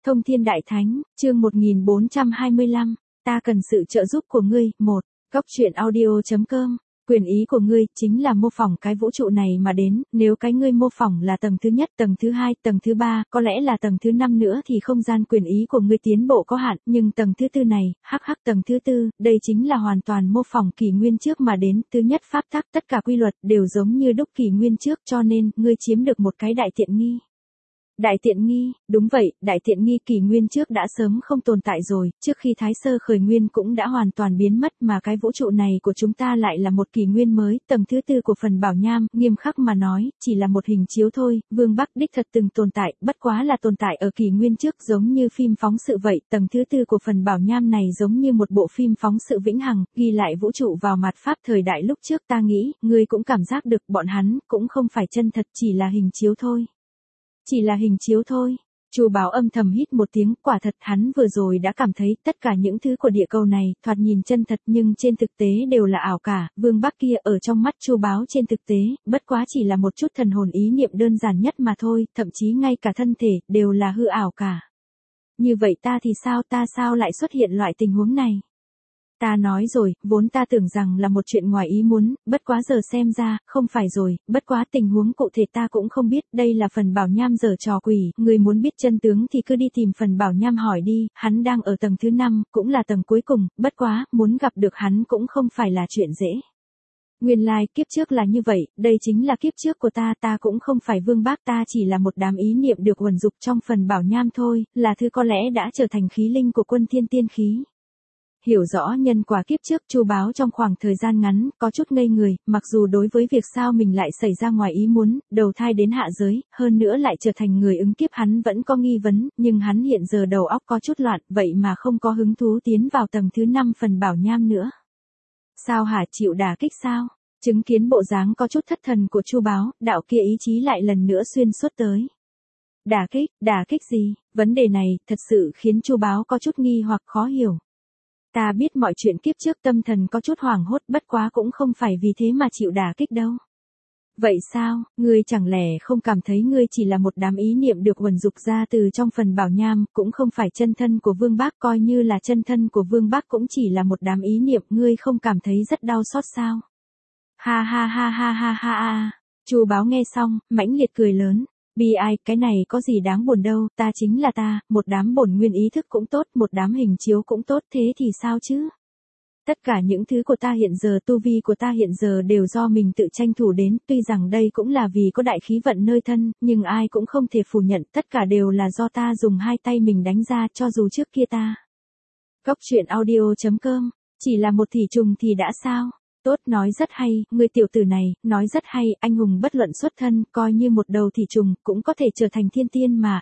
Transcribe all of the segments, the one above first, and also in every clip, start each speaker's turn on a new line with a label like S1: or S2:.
S1: Thông Thiên Đại Thánh, chương 1425, ta cần sự trợ giúp của ngươi. 1. Góc truyện audio.com. Quyền ý của ngươi chính là mô phỏng cái vũ trụ này mà đến, nếu cái ngươi mô phỏng là tầng thứ nhất, tầng thứ hai, tầng thứ ba, có lẽ là tầng thứ năm nữa thì không gian quyền ý của ngươi tiến bộ có hạn, nhưng tầng thứ tư này, tầng thứ tư, đây chính là hoàn toàn mô phỏng kỷ nguyên trước mà đến, thứ nhất pháp tắc, tất cả quy luật đều giống như đúc kỷ nguyên trước, cho nên ngươi chiếm được một cái đại tiện nghi. Đại tiện nghi, đúng vậy, đại tiện nghi kỷ nguyên trước đã sớm không tồn tại rồi, trước khi Thái Sơ khởi nguyên cũng đã hoàn toàn biến mất mà cái vũ trụ này của chúng ta lại là một kỷ nguyên mới, tầng thứ tư của phần bảo nham, nghiêm khắc mà nói, chỉ là một hình chiếu thôi, Vương Bắc đích thật từng tồn tại, bất quá là tồn tại ở kỷ nguyên trước giống như phim phóng sự vậy, tầng thứ tư của phần bảo nham này giống như một bộ phim phóng sự vĩnh hằng, ghi lại vũ trụ vào mặt pháp thời đại lúc trước ta nghĩ, ngươi cũng cảm giác được bọn hắn, cũng không phải chân thật chỉ là hình chiếu thôi. Chỉ là hình chiếu thôi. Chu Báo âm thầm hít một tiếng, quả thật hắn vừa rồi đã cảm thấy tất cả những thứ của địa cầu này thoạt nhìn chân thật nhưng trên thực tế đều là ảo cả. Vương Bắc kia ở trong mắt Chu Báo trên thực tế, bất quá chỉ là một chút thần hồn ý niệm đơn giản nhất mà thôi, thậm chí ngay cả thân thể đều là hư ảo cả. Như vậy ta thì sao, ta sao lại xuất hiện loại tình huống này? Ta nói rồi, vốn ta tưởng rằng là một chuyện ngoài ý muốn, bất quá giờ xem ra, không phải rồi, bất quá tình huống cụ thể ta cũng không biết, đây là phần bảo nham giở trò quỷ, người muốn biết chân tướng thì cứ đi tìm phần bảo nham hỏi đi, hắn đang ở tầng thứ 5, cũng là tầng cuối cùng, bất quá, muốn gặp được hắn cũng không phải là chuyện dễ. Nguyên lai, kiếp trước là như vậy, đây chính là kiếp trước của ta cũng không phải Vương Bác, ta chỉ là một đám ý niệm được uẩn dục trong phần bảo nham thôi, là thứ có lẽ đã trở thành khí linh của quân thiên tiên khí. Hiểu rõ nhân quả kiếp trước, Chu Báo trong khoảng thời gian ngắn, có chút ngây người, mặc dù đối với việc sao mình lại xảy ra ngoài ý muốn, đầu thai đến hạ giới, hơn nữa lại trở thành người ứng kiếp hắn vẫn có nghi vấn, nhưng hắn hiện giờ đầu óc có chút loạn, vậy mà không có hứng thú tiến vào tầng thứ 5 phần bảo nham nữa. Sao hả, chịu đả kích sao? Chứng kiến bộ dáng có chút thất thần của Chu Báo, đạo kia ý chí lại lần nữa xuyên suốt tới. Đả kích gì? Vấn đề này, thật sự khiến Chu Báo có chút nghi hoặc khó hiểu. Ta biết mọi chuyện kiếp trước tâm thần có chút hoảng hốt, bất quá cũng không phải vì thế mà chịu đả kích đâu. Vậy sao, ngươi chẳng lẽ không cảm thấy ngươi chỉ là một đám ý niệm được uẩn dục ra từ trong phần bảo nham, cũng không phải chân thân của Vương Bác, coi như là chân thân của Vương Bác cũng chỉ là một đám ý niệm, ngươi không cảm thấy rất đau xót sao? Ha. Chu Báo nghe xong, mãnh liệt cười lớn. Bi ai, cái này có gì đáng buồn đâu, ta chính là ta, một đám bổn nguyên ý thức cũng tốt, một đám hình chiếu cũng tốt, thế thì sao chứ? Tất cả những thứ của ta hiện giờ, tu vi của ta hiện giờ đều do mình tự tranh thủ đến, tuy rằng đây cũng là vì có đại khí vận nơi thân, nhưng ai cũng không thể phủ nhận, tất cả đều là do ta dùng hai tay mình đánh ra, cho dù trước kia ta. Góc truyện audio.com, chỉ là một thủy trùng thì đã sao? Tốt, nói rất hay, người tiểu tử này, nói rất hay, anh hùng bất luận xuất thân, coi như một đầu thủy trùng, cũng có thể trở thành thiên tiên mà,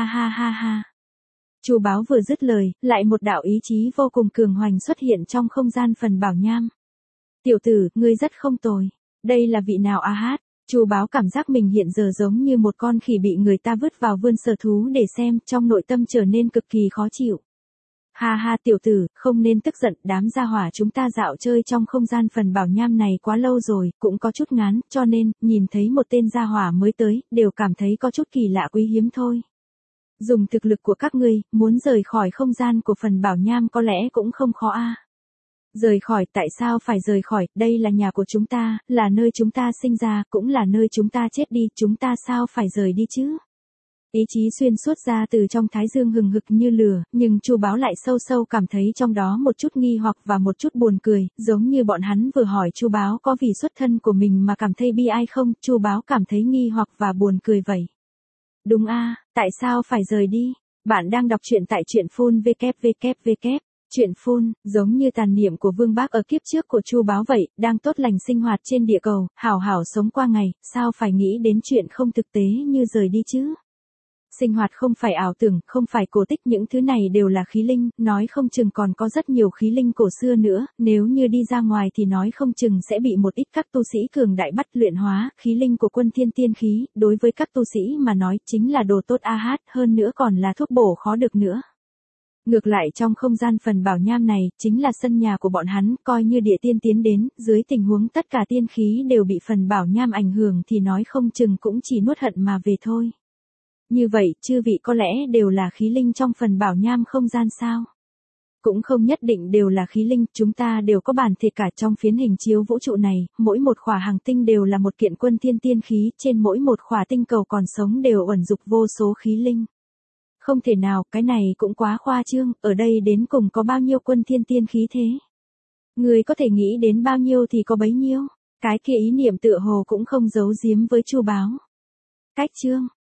S1: ha. Chu Báo vừa dứt lời, lại một đạo ý chí vô cùng cường hoành xuất hiện trong không gian phần bảo nham. Tiểu tử, ngươi rất không tồi. Đây là vị nào a hát? Chu Báo cảm giác mình hiện giờ giống như một con khỉ bị người ta vứt vào vườn sở thú để xem, trong nội tâm trở nên cực kỳ khó chịu. Ha, tiểu tử, không nên tức giận, đám gia hỏa chúng ta dạo chơi trong không gian phần bảo nham này quá lâu rồi, cũng có chút ngán, cho nên, nhìn thấy một tên gia hỏa mới tới, đều cảm thấy có chút kỳ lạ quý hiếm thôi. Dùng thực lực của các ngươi, muốn rời khỏi không gian của phần bảo nham có lẽ cũng không khó a. Rời khỏi, tại sao phải rời khỏi, đây là nhà của chúng ta, là nơi chúng ta sinh ra, cũng là nơi chúng ta chết đi, chúng ta sao phải rời đi chứ? Ý chí xuyên suốt ra từ trong thái dương hừng hực như lửa, nhưng Chu Báo lại sâu sâu cảm thấy trong đó một chút nghi hoặc và một chút buồn cười, giống như bọn hắn vừa hỏi Chu Báo có vì xuất thân của mình mà cảm thấy bi ai không, Chu Báo cảm thấy nghi hoặc và buồn cười vậy. Đúng a, tại sao phải rời đi? Bạn đang đọc truyện tại truyện phun www. Truyện phun, giống như tàn niệm của Vương Bác ở kiếp trước của Chu Báo vậy, đang tốt lành sinh hoạt trên địa cầu, hảo hảo sống qua ngày, sao phải nghĩ đến chuyện không thực tế như rời đi chứ? Sinh hoạt không phải ảo tưởng, không phải cổ tích, những thứ này đều là khí linh, nói không chừng còn có rất nhiều khí linh cổ xưa nữa, nếu như đi ra ngoài thì nói không chừng sẽ bị một ít các tu sĩ cường đại bắt luyện hóa, khí linh của quân thiên tiên khí, đối với các tu sĩ mà nói chính là đồ tốt a hát, hơn nữa còn là thuốc bổ khó được nữa. Ngược lại trong không gian phần bảo nham này, chính là sân nhà của bọn hắn, coi như địa tiên tiến đến, dưới tình huống tất cả tiên khí đều bị phần bảo nham ảnh hưởng thì nói không chừng cũng chỉ nuốt hận mà về thôi. Như vậy, chư vị có lẽ đều là khí linh trong phần bảo nham không gian sao? Cũng không nhất định đều là khí linh, chúng ta đều có bản thể cả trong phiến hình chiếu vũ trụ này, mỗi một khỏa hành tinh đều là một kiện quân thiên tiên khí, trên mỗi một khỏa tinh cầu còn sống đều ẩn dục vô số khí linh. Không thể nào, cái này cũng quá khoa trương, ở đây đến cùng có bao nhiêu quân thiên tiên khí thế? Người có thể nghĩ đến bao nhiêu thì có bấy nhiêu, cái kia ý niệm tựa hồ cũng không giấu giếm với Chu Báo. Cách chương